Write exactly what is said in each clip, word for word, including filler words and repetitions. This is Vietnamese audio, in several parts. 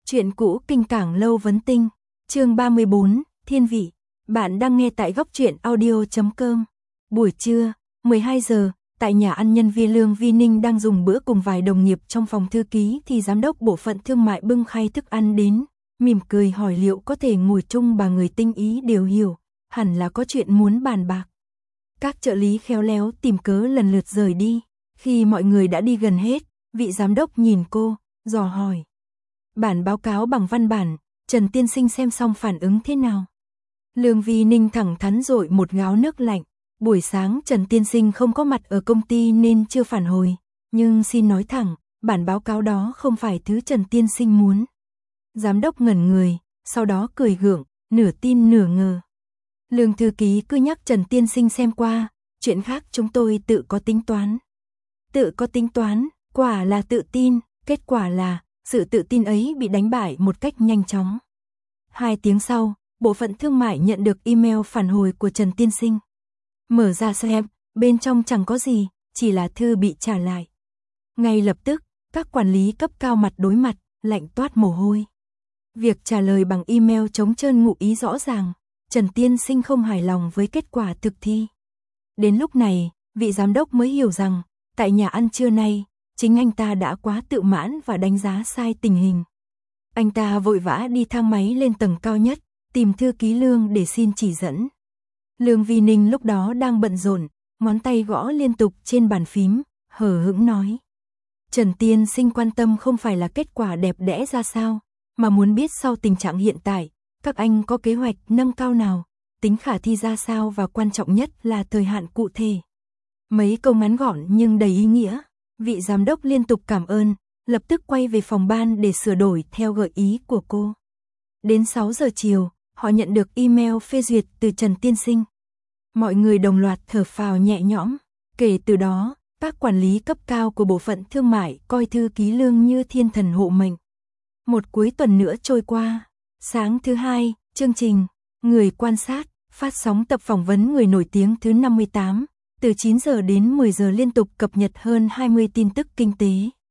Chuyện cũ kinh cảng lâu vấn tinh, chương ba mươi bốn, thiên vị. Bạn đang nghe tại góc truyện audio chấm com. Buổi trưa, mười hai giờ, tại nhà ăn nhân viên Lương Vi Ninh đang dùng bữa cùng vài đồng nghiệp trong phòng thư ký thì giám đốc bộ phận thương mại bưng khay thức ăn đến, mỉm cười hỏi liệu có thể ngồi chung. Bà người tinh ý đều hiểu, hẳn là có chuyện muốn bàn bạc. Các trợ lý khéo léo tìm cớ lần lượt rời đi. Khi mọi người đã đi gần hết, vị giám đốc nhìn cô, dò hỏi. Bản báo cáo bằng văn bản, Trần tiên sinh xem xong phản ứng thế nào? Lương Vi Ninh thẳng thắn dội một gáo nước lạnh. Buổi sáng Trần tiên sinh không có mặt ở công ty nên chưa phản hồi, nhưng xin nói thẳng, bản báo cáo đó không phải thứ Trần tiên sinh muốn. Giám đốc ngẩn người, sau đó cười gượng, nửa tin nửa ngờ. Lương thư ký cứ nhắc Trần tiên sinh xem qua, chuyện khác chúng tôi tự có tính toán. Tự có tính toán, quả là tự tin, kết quả là sự tự tin ấy bị đánh bại một cách nhanh chóng. Hai tiếng sau, bộ phận thương mại nhận được email phản hồi của Trần tiên sinh. Mở ra xem, bên trong chẳng có gì, chỉ là thư bị trả lại. Ngay lập tức, các quản lý cấp cao mặt đối mặt, lạnh toát mồ hôi. Việc trả lời bằng email trống trơn ngụ ý rõ ràng, Trần tiên sinh không hài lòng với kết quả thực thi. Đến lúc này, vị giám đốc mới hiểu rằng, tại nhà ăn trưa nay, chính anh ta đã quá tự mãn và đánh giá sai tình hình. Anh ta vội vã đi thang máy lên tầng cao nhất, tìm thư ký Lương để xin chỉ dẫn. Lương Vi Ninh lúc đó đang bận rộn, ngón tay gõ liên tục trên bàn phím, hờ hững nói. Trần tiên sinh quan tâm không phải là kết quả đẹp đẽ ra sao, mà muốn biết sau tình trạng hiện tại, các anh có kế hoạch nâng cao nào, tính khả thi ra sao và quan trọng nhất là thời hạn cụ thể. Mấy câu ngắn gọn nhưng đầy ý nghĩa, vị giám đốc liên tục cảm ơn, lập tức quay về phòng ban để sửa đổi theo gợi ý của cô. Đến sáu giờ chiều, họ nhận được email phê duyệt từ Trần tiên sinh. Mọi người đồng loạt thở phào nhẹ nhõm, kể từ đó, các quản lý cấp cao của bộ phận thương mại coi thư ký Lương như thiên thần hộ mệnh. Một cuối tuần nữa trôi qua, sáng thứ hai, chương trình Người quan sát, phát sóng tập phỏng vấn người nổi tiếng thứ năm mươi tám, từ chín giờ đến mười giờ liên tục cập nhật hơn hai mươi tin tức kinh tế.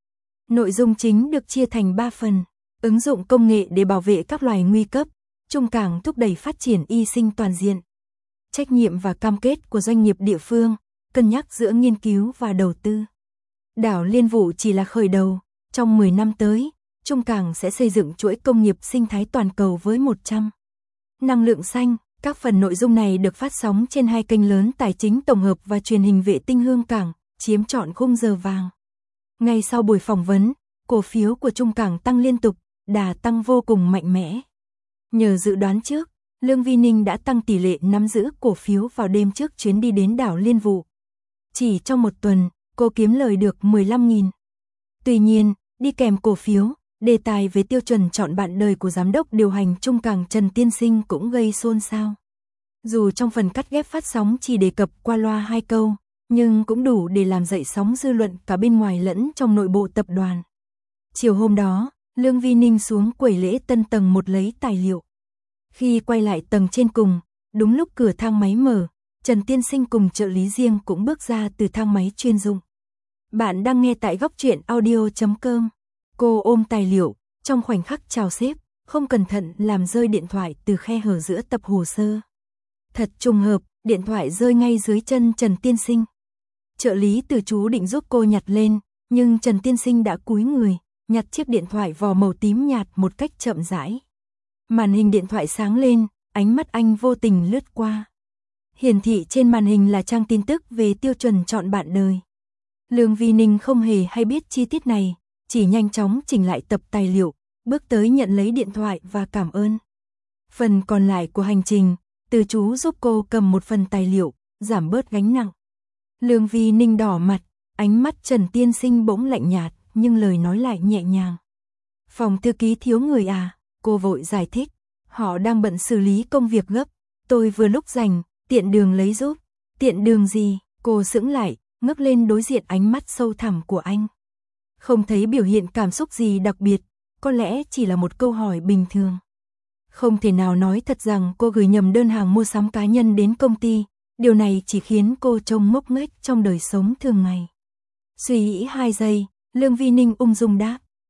Nội dung chính được chia thành ba phần, ứng dụng công nghệ để bảo vệ các loài nguy cấp, trung cảng thúc đẩy phát triển y sinh toàn diện. Trách nhiệm và cam kết của doanh nghiệp địa phương, cân nhắc giữa nghiên cứu và đầu tư. Đảo Liên Vũ chỉ là khởi đầu, trong mười năm tới, Trung Cảng sẽ xây dựng chuỗi công nghiệp sinh thái toàn cầu với một trăm năng lượng xanh. Các phần nội dung này được phát sóng trên hai kênh lớn tài chính tổng hợp và truyền hình vệ tinh Hương Cảng, chiếm trọn khung giờ vàng. Ngay sau buổi phỏng vấn, cổ phiếu của Trung Cảng tăng liên tục, đà tăng vô cùng mạnh mẽ. Nhờ dự đoán trước, Lương Vi Ninh đã tăng tỷ lệ nắm giữ cổ phiếu vào đêm trước chuyến đi đến đảo Liên Vũ. Chỉ trong một tuần, cô kiếm lời được mười lăm nghìn. Tuy nhiên, đi kèm cổ phiếu, đề tài về tiêu chuẩn chọn bạn đời của giám đốc điều hành Trung Cảng Trần tiên sinh cũng gây xôn xao. Dù trong phần cắt ghép phát sóng chỉ đề cập qua loa hai câu, nhưng cũng đủ để làm dậy sóng dư luận cả bên ngoài lẫn trong nội bộ tập đoàn. Chiều hôm đó, Lương Vi Ninh xuống quầy lễ tân tầng một lấy tài liệu. Khi quay lại tầng trên cùng, đúng lúc cửa thang máy mở, Trần tiên sinh cùng trợ lý riêng cũng bước ra từ thang máy chuyên dụng. Bạn đang nghe tại góc truyện audio chấm com. Cô ôm tài liệu, trong khoảnh khắc chào sếp, không cẩn thận làm rơi điện thoại từ khe hở giữa tập hồ sơ. Thật trùng hợp, điện thoại rơi ngay dưới chân Trần tiên sinh. Trợ lý từ chú định giúp cô nhặt lên, nhưng Trần tiên sinh đã cúi người, nhặt chiếc điện thoại vỏ màu tím nhạt một cách chậm rãi. Màn hình điện thoại sáng lên, ánh mắt anh vô tình lướt qua. Hiển thị trên màn hình là trang tin tức về tiêu chuẩn chọn bạn đời. Lương Vi Ninh không hề hay biết chi tiết này, chỉ nhanh chóng chỉnh lại tập tài liệu, bước tới nhận lấy điện thoại và cảm ơn. Phần còn lại của hành trình, từ chú giúp cô cầm một phần tài liệu, giảm bớt gánh nặng. Lương Vi Ninh đỏ mặt, ánh mắt Trần tiên sinh bỗng lạnh nhạt, nhưng lời nói lại nhẹ nhàng. Phòng thư ký thiếu người à, cô vội giải thích. Họ đang bận xử lý công việc gấp, tôi vừa lúc rảnh, tiện đường lấy giúp. Tiện đường gì? Cô sững lại, ngước lên đối diện ánh mắt sâu thẳm của anh. Không thấy biểu hiện cảm xúc gì đặc biệt, có lẽ chỉ là một câu hỏi bình thường. Không thể nào nói thật rằng cô gửi nhầm đơn hàng mua sắm cá nhân đến công ty, điều này chỉ khiến cô trông ngốc nghếch trong đời sống thường ngày. Suy nghĩ hai giây, Lương Vi Ninh ung dung đáp,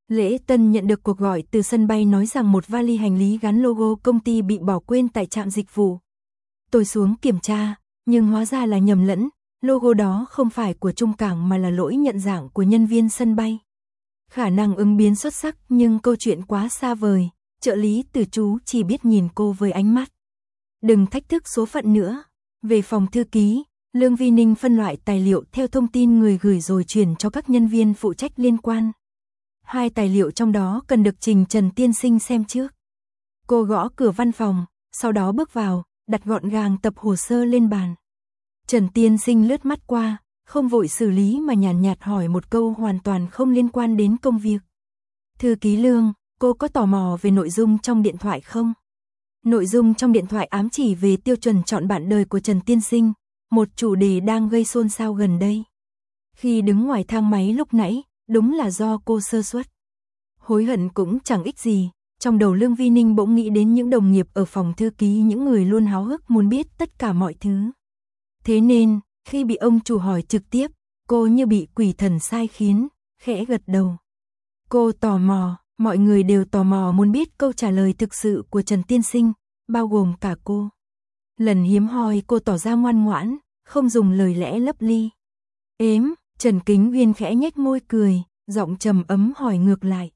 Lễ Tân nhận được cuộc gọi từ sân bay nói rằng một vali hành lý gắn logo công ty bị bỏ quên tại trạm dịch vụ. Tôi xuống kiểm tra, nhưng hóa ra là nhầm lẫn, logo đó không phải của trung cảng mà là lỗi nhận dạng của nhân viên sân bay. Khả năng ứng biến xuất sắc nhưng câu chuyện quá xa vời, trợ lý từ chú chỉ biết nhìn cô với ánh mắt. Đừng thách thức số phận nữa. Về phòng thư ký, Lương Vi Ninh phân loại tài liệu theo thông tin người gửi rồi chuyển cho các nhân viên phụ trách liên quan. Hai tài liệu trong đó cần được trình Trần Tiên Sinh xem trước. Cô gõ cửa văn phòng, sau đó bước vào, đặt gọn gàng tập hồ sơ lên bàn. Trần Tiên Sinh lướt mắt qua, không vội xử lý mà nhàn nhạt hỏi một câu hoàn toàn không liên quan đến công việc. Thư ký Lương, cô có tò mò về nội dung trong điện thoại không? Nội dung trong điện thoại ám chỉ về tiêu chuẩn chọn bạn đời của Trần Tiên Sinh, một chủ đề đang gây xôn xao gần đây. Khi đứng ngoài thang máy lúc nãy, đúng là do cô sơ suất. Hối hận cũng chẳng ích gì, trong đầu Lương Vi Ninh bỗng nghĩ đến những đồng nghiệp ở phòng thư ký, những người luôn háo hức muốn biết tất cả mọi thứ. Thế nên, khi bị ông chủ hỏi trực tiếp, cô như bị quỷ thần sai khiến, khẽ gật đầu. Cô tò mò, mọi người đều tò mò muốn biết câu trả lời thực sự của Trần Tiên Sinh, bao gồm cả cô. Lần hiếm hoi cô tỏ ra ngoan ngoãn, không dùng lời lẽ lấp ly. Ếm, Trần Kính Uyên khẽ nhếch môi cười, giọng trầm ấm hỏi ngược lại.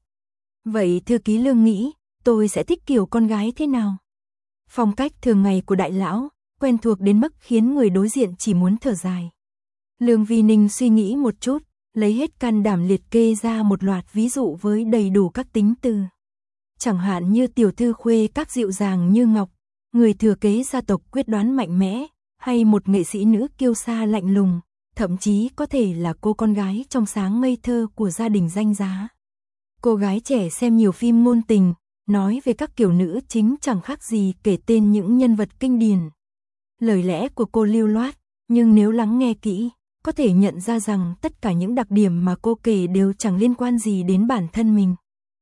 Vậy thư ký Lương nghĩ, tôi sẽ thích kiểu con gái thế nào? Phong cách thường ngày của đại lão, quen thuộc đến mức khiến người đối diện chỉ muốn thở dài. Lương Vi Ninh suy nghĩ một chút, lấy hết can đảm liệt kê ra một loạt ví dụ với đầy đủ các tính từ. Chẳng hạn như tiểu thư khuê các dịu dàng như ngọc, người thừa kế gia tộc quyết đoán mạnh mẽ, hay một nghệ sĩ nữ kiêu sa lạnh lùng, thậm chí có thể là cô con gái trong sáng ngây thơ của gia đình danh giá. Cô gái trẻ xem nhiều phim ngôn tình, nói về các kiểu nữ chính chẳng khác gì kể tên những nhân vật kinh điển. Lời lẽ của cô lưu loát, nhưng nếu lắng nghe kỹ, có thể nhận ra rằng tất cả những đặc điểm mà cô kể đều chẳng liên quan gì đến bản thân mình.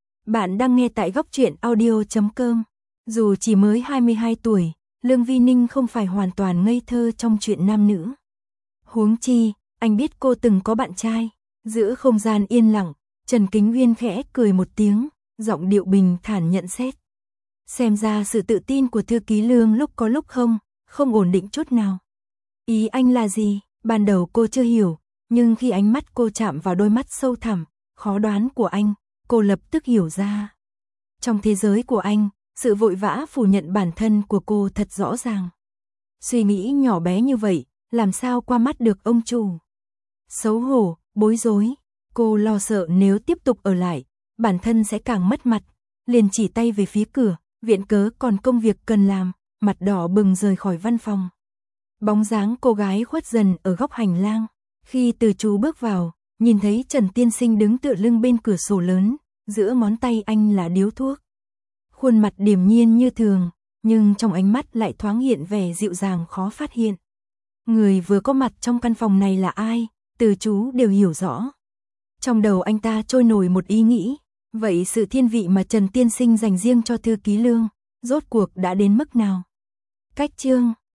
Bạn đang nghe tại góc truyện audio chấm com. Dù chỉ mới hai mươi hai tuổi, Lương Vi Ninh không phải hoàn toàn ngây thơ trong chuyện nam nữ. Huống chi, anh biết cô từng có bạn trai. Giữa không gian yên lặng, Trần Kính Uyên khẽ cười một tiếng, giọng điệu bình thản nhận xét. Xem ra sự tự tin của thư ký Lương lúc có lúc không, không ổn định chút nào. Ý anh là gì? Ban đầu cô chưa hiểu, nhưng khi ánh mắt cô chạm vào đôi mắt sâu thẳm, khó đoán của anh, cô lập tức hiểu ra. Trong thế giới của anh, sự vội vã phủ nhận bản thân của cô thật rõ ràng. Suy nghĩ nhỏ bé như vậy, làm sao qua mắt được ông chủ? Xấu hổ, bối rối, cô lo sợ nếu tiếp tục ở lại, bản thân sẽ càng mất mặt, liền chỉ tay về phía cửa, viện cớ còn công việc cần làm, mặt đỏ bừng rời khỏi văn phòng. Bóng dáng cô gái khuất dần ở góc hành lang, khi từ chú bước vào, nhìn thấy Trần Tiên Sinh đứng tựa lưng bên cửa sổ lớn, giữa ngón tay anh là điếu thuốc. Khuôn mặt điềm nhiên như thường, nhưng trong ánh mắt lại thoáng hiện vẻ dịu dàng khó phát hiện. Người vừa có mặt trong căn phòng này là ai, từ chú đều hiểu rõ. Trong đầu anh ta trôi nổi một ý nghĩ, vậy sự thiên vị mà Trần Tiên Sinh dành riêng cho thư ký Lương, rốt cuộc đã đến mức nào? Cách chương